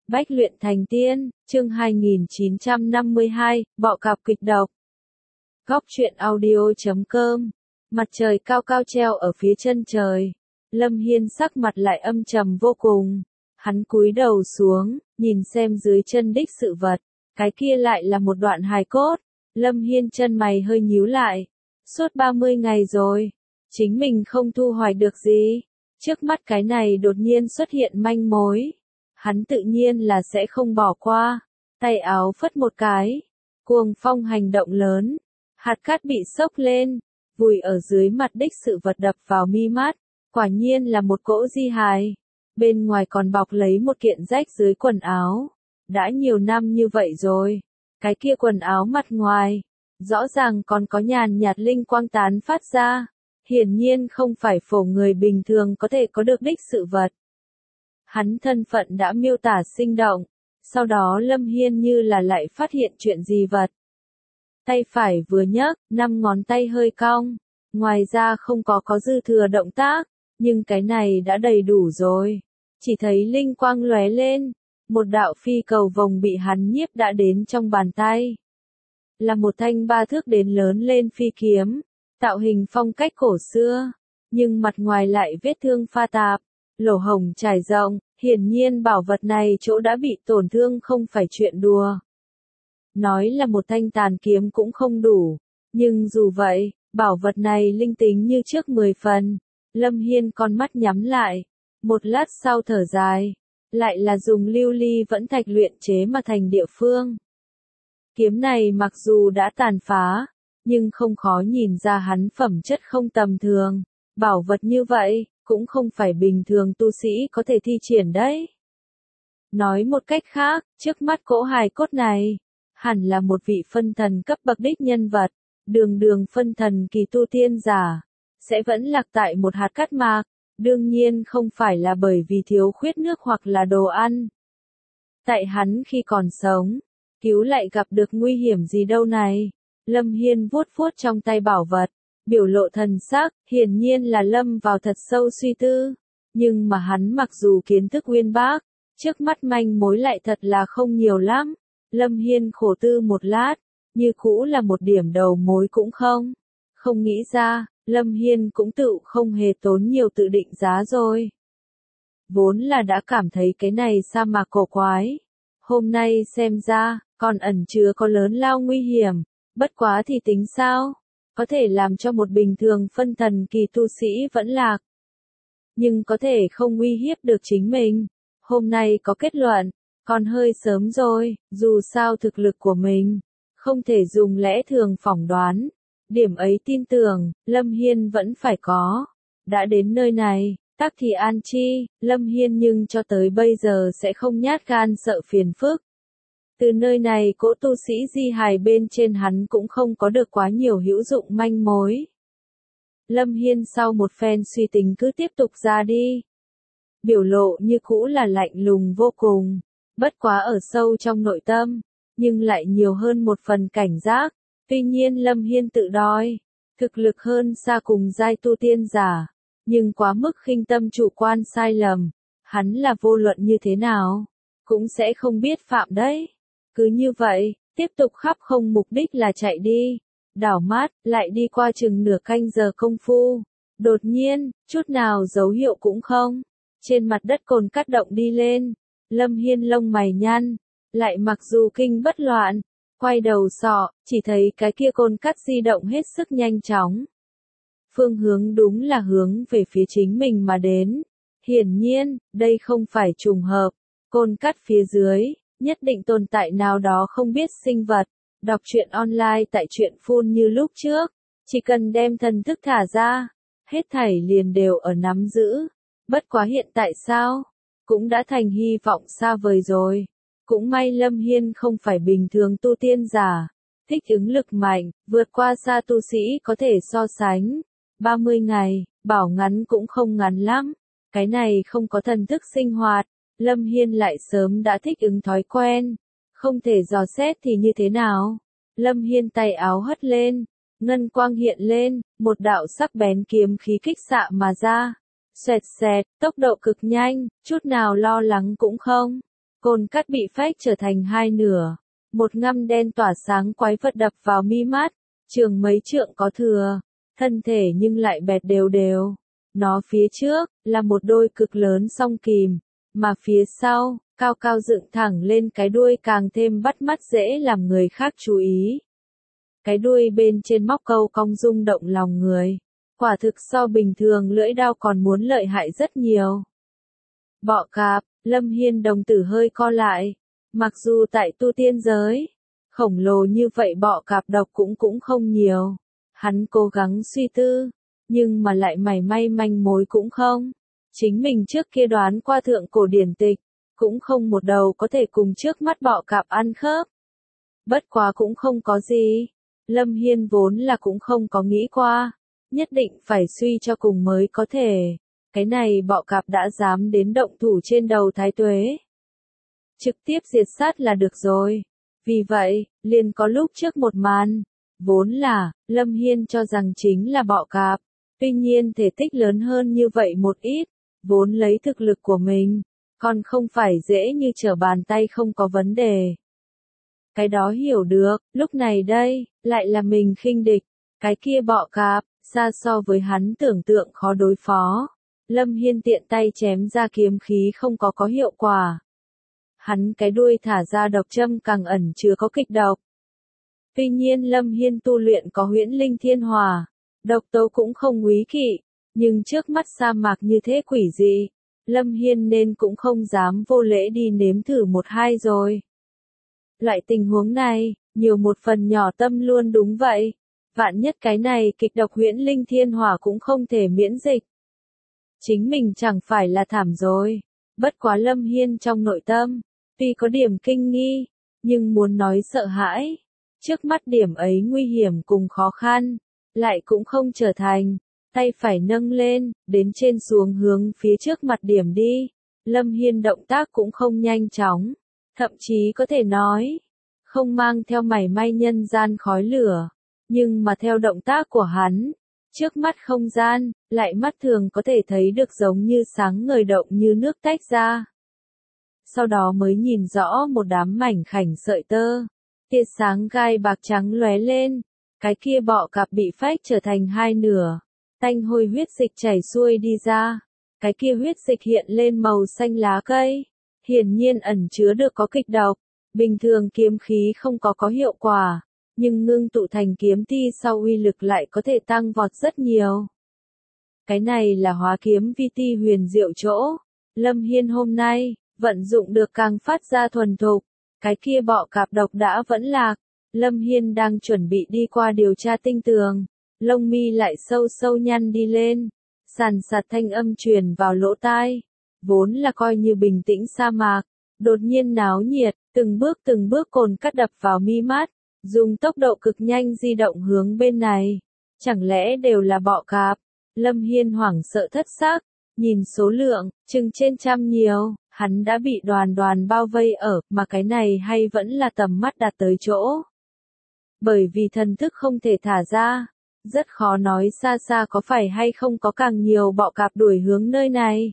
Bách luyện thành tiên, chương 2952, bọ cạp kịch độc. Góc truyện audio.com. Mặt trời cao cao treo ở phía chân trời. Lâm Hiên sắc mặt lại âm trầm vô cùng. Hắn cúi đầu xuống, nhìn xem dưới chân đích sự vật. Cái kia lại là một đoạn hài cốt. Lâm Hiên chân mày hơi nhíu lại. Suốt 30 ngày rồi. Chính mình không thu hoạch được gì. Trước mắt cái này đột nhiên xuất hiện manh mối. Hắn tự nhiên là sẽ không bỏ qua. Tay áo phất một cái. Cuồng phong hành động lớn. Hạt cát bị xốc lên. Vùi ở dưới mặt đích sự vật đập vào mi mắt. Quả nhiên là một cỗ di hài. Bên ngoài còn bọc lấy một kiện rách dưới quần áo. Đã nhiều năm như vậy rồi. Cái kia quần áo mặt ngoài. Rõ ràng còn có nhàn nhạt linh quang tán phát ra. Hiển nhiên không phải phổ người bình thường có thể có được đích sự vật. Hắn thân phận đã miêu tả sinh động. Sau đó Lâm Hiên như là lại phát hiện chuyện gì vật. Tay phải vừa nhấc, 5 ngón tay hơi cong. Ngoài ra không có dư thừa động tác. Nhưng cái này đã đầy đủ rồi. Chỉ thấy linh quang lóe lên. Một đạo phi cầu vồng bị hắn nhiếp đã đến trong bàn tay. Là một thanh 3 thước đến lớn lên phi kiếm. Tạo hình phong cách cổ xưa. Nhưng mặt ngoài lại vết thương pha tạp. Lỗ hổng trải rộng, hiển nhiên bảo vật này chỗ đã bị tổn thương không phải chuyện đùa. Nói là một thanh tàn kiếm cũng không đủ, nhưng dù vậy, bảo vật này linh tính như trước 10 phần. Lâm Hiên con mắt nhắm lại, một lát sau thở dài, lại là dùng lưu ly vẫn thạch luyện chế mà thành địa phương. Kiếm này mặc dù đã tàn phá, nhưng không khó nhìn ra hắn phẩm chất không tầm thường. Bảo vật như vậy, cũng không phải bình thường tu sĩ có thể thi triển đấy. Nói một cách khác, trước mắt cỗ hài cốt này, hẳn là một vị phân thần cấp bậc đích nhân vật, đường phân thần kỳ tu tiên giả, sẽ vẫn lạc tại một hạt cát mạc, đương nhiên không phải là bởi vì thiếu khuyết nước hoặc là đồ ăn. Tại hắn khi còn sống, cứu lại gặp được nguy hiểm gì đâu này. Lâm Hiên vuốt trong tay bảo vật. Biểu lộ thần sắc, hiển nhiên là lâm vào thật sâu suy tư. Nhưng mà hắn mặc dù kiến thức uyên bác, trước mắt manh mối lại thật là không nhiều lắm. Lâm Hiên khổ tư một lát, như cũ là một điểm đầu mối cũng không. Không nghĩ ra, Lâm Hiên cũng tự không hề tốn nhiều tự định giá rồi. Vốn là đã cảm thấy cái này sa mạc cổ quái. Hôm nay xem ra, còn ẩn chứa có lớn lao nguy hiểm, bất quá thì tính sao? Có thể làm cho một bình thường phân thần kỳ tu sĩ vẫn lạc. Nhưng có thể không uy hiếp được chính mình. Hôm nay có kết luận, còn hơi sớm rồi, dù sao thực lực của mình, không thể dùng lẽ thường phỏng đoán. Điểm ấy tin tưởng, Lâm Hiên vẫn phải có. Đã đến nơi này, tắc thì an chi, Lâm Hiên nhưng cho tới bây giờ sẽ không nhát gan sợ phiền phức. Từ nơi này cỗ tu sĩ di hài bên trên hắn cũng không có được quá nhiều hữu dụng manh mối. Lâm Hiên sau một phen suy tính cứ tiếp tục ra đi. Biểu lộ như cũ là lạnh lùng vô cùng, bất quá ở sâu trong nội tâm, nhưng lại nhiều hơn một phần cảnh giác. Tuy nhiên Lâm Hiên tự đói, thực lực hơn xa cùng giai tu tiên giả, nhưng quá mức khinh tâm chủ quan sai lầm, hắn là vô luận như thế nào, cũng sẽ không biết phạm đấy. Cứ như vậy, tiếp tục khắp không mục đích là chạy đi. Đảo mắt, lại đi qua chừng nửa canh giờ công phu. Đột nhiên, chút nào dấu hiệu cũng không. Trên mặt đất cồn cát động đi lên. Lâm Hiên lông mày nhăn. Lại mặc dù kinh bất loạn. Quay đầu sọ, chỉ thấy cái kia cồn cát di động hết sức nhanh chóng. Phương hướng đúng là hướng về phía chính mình mà đến. Hiển nhiên, đây không phải trùng hợp. Cồn cát phía dưới. Nhất định tồn tại nào đó không biết sinh vật. Đọc truyện online tại truyện phun như lúc trước. Chỉ cần đem thần thức thả ra. Hết thảy liền đều ở nắm giữ. Bất quá hiện tại sao? Cũng đã thành hy vọng xa vời rồi. Cũng may Lâm Hiên không phải bình thường tu tiên giả. Thích ứng lực mạnh, vượt qua xa tu sĩ có thể so sánh. 30 ngày, bảo ngắn cũng không ngắn lắm. Cái này không có thần thức sinh hoạt. Lâm Hiên lại sớm đã thích ứng thói quen, không thể dò xét thì như thế nào. Lâm Hiên tay áo hất lên, ngân quang hiện lên, một đạo sắc bén kiếm khí kích xạ mà ra. Xoẹt xẹt, tốc độ cực nhanh, chút nào lo lắng cũng không. Côn cắt bị phách trở thành hai nửa. Một ngăm đen tỏa sáng quái vật đập vào mi mắt, trường mấy trượng có thừa, thân thể nhưng lại bẹt đều đều. Nó phía trước, là một đôi cực lớn song kìm, mà phía sau, cao cao dựng thẳng lên cái đuôi càng thêm bắt mắt dễ làm người khác chú ý. Cái đuôi bên trên móc câu cong rung động lòng người. Quả thực so bình thường lưỡi đao còn muốn lợi hại rất nhiều. Bọ cạp, Lâm Hiên đồng tử hơi co lại. Mặc dù tại tu tiên giới, khổng lồ như vậy bọ cạp độc cũng không nhiều. Hắn cố gắng suy tư, nhưng mà lại mảy may manh mối cũng không. Chính mình trước kia đoán qua thượng cổ điển tịch, cũng không một đầu có thể cùng trước mắt bọ cạp ăn khớp. Bất quá cũng không có gì. Lâm Hiên vốn là cũng không có nghĩ qua. Nhất định phải suy cho cùng mới có thể. Cái này bọ cạp đã dám đến động thủ trên đầu Thái Tuế. Trực tiếp diệt sát là được rồi. Vì vậy, liền có lúc trước một màn. Vốn là, Lâm Hiên cho rằng chính là bọ cạp. Tuy nhiên thể tích lớn hơn như vậy một ít. Vốn lấy thực lực của mình. Còn không phải dễ như trở bàn tay không có vấn đề. Cái đó hiểu được, lúc này đây, lại là mình khinh địch. Cái kia bọ cạp, xa so với hắn tưởng tượng khó đối phó. Lâm Hiên tiện tay chém ra kiếm khí không có hiệu quả. Hắn cái đuôi thả ra độc châm càng ẩn chứa có kịch độc. Tuy nhiên Lâm Hiên tu luyện có huyễn linh thiên hỏa, độc tố cũng không quý kỵ, nhưng trước mắt sa mạc như thế quỷ dị, Lâm Hiên nên cũng không dám vô lễ đi nếm thử một hai rồi. Loại tình huống này, nhiều một phần nhỏ tâm luôn đúng vậy. Vạn nhất cái này kịch độc huyễn linh thiên hỏa cũng không thể miễn dịch. Chính mình chẳng phải là thảm rồi. Bất quá Lâm Hiên trong nội tâm, tuy có điểm kinh nghi, nhưng muốn nói sợ hãi. Trước mắt điểm ấy nguy hiểm cùng khó khăn, lại cũng không trở thành. Tay phải nâng lên, đến trên xuống hướng phía trước mặt điểm đi. Lâm Hiên động tác cũng không nhanh chóng, thậm chí có thể nói, không mang theo mảy may nhân gian khói lửa. Nhưng mà theo động tác của hắn, trước mắt không gian, lại mắt thường có thể thấy được giống như sáng ngời động như nước tách ra. Sau đó mới nhìn rõ một đám mảnh khảnh sợi tơ, tia sáng gai bạc trắng lóe lên, cái kia bọ cạp bị phách trở thành hai nửa, tanh hôi huyết dịch chảy xuôi đi ra, cái kia huyết dịch hiện lên màu xanh lá cây, hiển nhiên ẩn chứa được có kịch độc, bình thường kiếm khí không có hiệu quả. Nhưng ngưng tụ thành kiếm ti sau uy lực lại có thể tăng vọt rất nhiều. Cái này là hóa kiếm vi ti huyền diệu chỗ. Lâm Hiên hôm nay, vận dụng được càng phát ra thuần thục. Cái kia bọ cạp độc đã vẫn lạc. Lâm Hiên đang chuẩn bị đi qua điều tra tinh tường. Lông mi lại sâu sâu nhăn đi lên. Sàn sạt thanh âm truyền vào lỗ tai. Vốn là coi như bình tĩnh sa mạc. Đột nhiên náo nhiệt, từng bước cồn cắt đập vào mi mắt. Dùng tốc độ cực nhanh di động hướng bên này. Chẳng lẽ đều là bọ cạp? Lâm Hiên hoảng sợ thất xác. Nhìn số lượng, chừng trên trăm nhiều, hắn đã bị đoàn bao vây ở, mà cái này hay vẫn là tầm mắt đạt tới chỗ. Bởi vì thần thức không thể thả ra. Rất khó nói xa xa có phải hay không có càng nhiều bọ cạp đuổi hướng nơi này.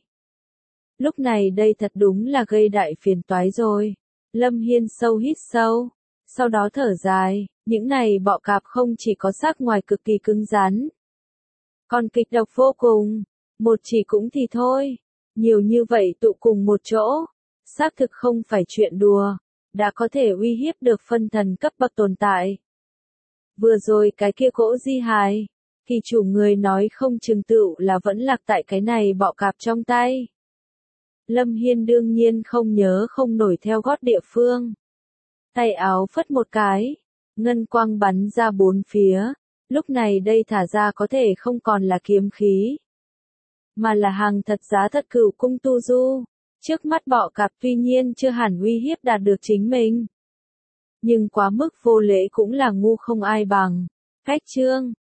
Lúc này đây thật đúng là gây đại phiền toái rồi. Lâm Hiên sâu hít sâu. Sau đó thở dài, những này bọ cạp không chỉ có xác ngoài cực kỳ cứng rắn, còn kịch độc vô cùng, một chỉ cũng thì thôi, nhiều như vậy tụ cùng một chỗ, xác thực không phải chuyện đùa, đã có thể uy hiếp được phân thần cấp bậc tồn tại. Vừa rồi cái kia cỗ di hài, thì chủ người nói không chừng tựu là vẫn lạc tại cái này bọ cạp trong tay. Lâm Hiên đương nhiên không nhớ không nổi theo gót địa phương. Tay áo phất một cái, ngân quang bắn ra bốn phía, lúc này đây thả ra có thể không còn là kiếm khí, mà là hàng thật giá thật cửu cung tu du. Trước mắt bọ cạp tuy nhiên chưa hẳn uy hiếp đạt được chính mình, nhưng quá mức vô lễ cũng là ngu không ai bằng. Cách chương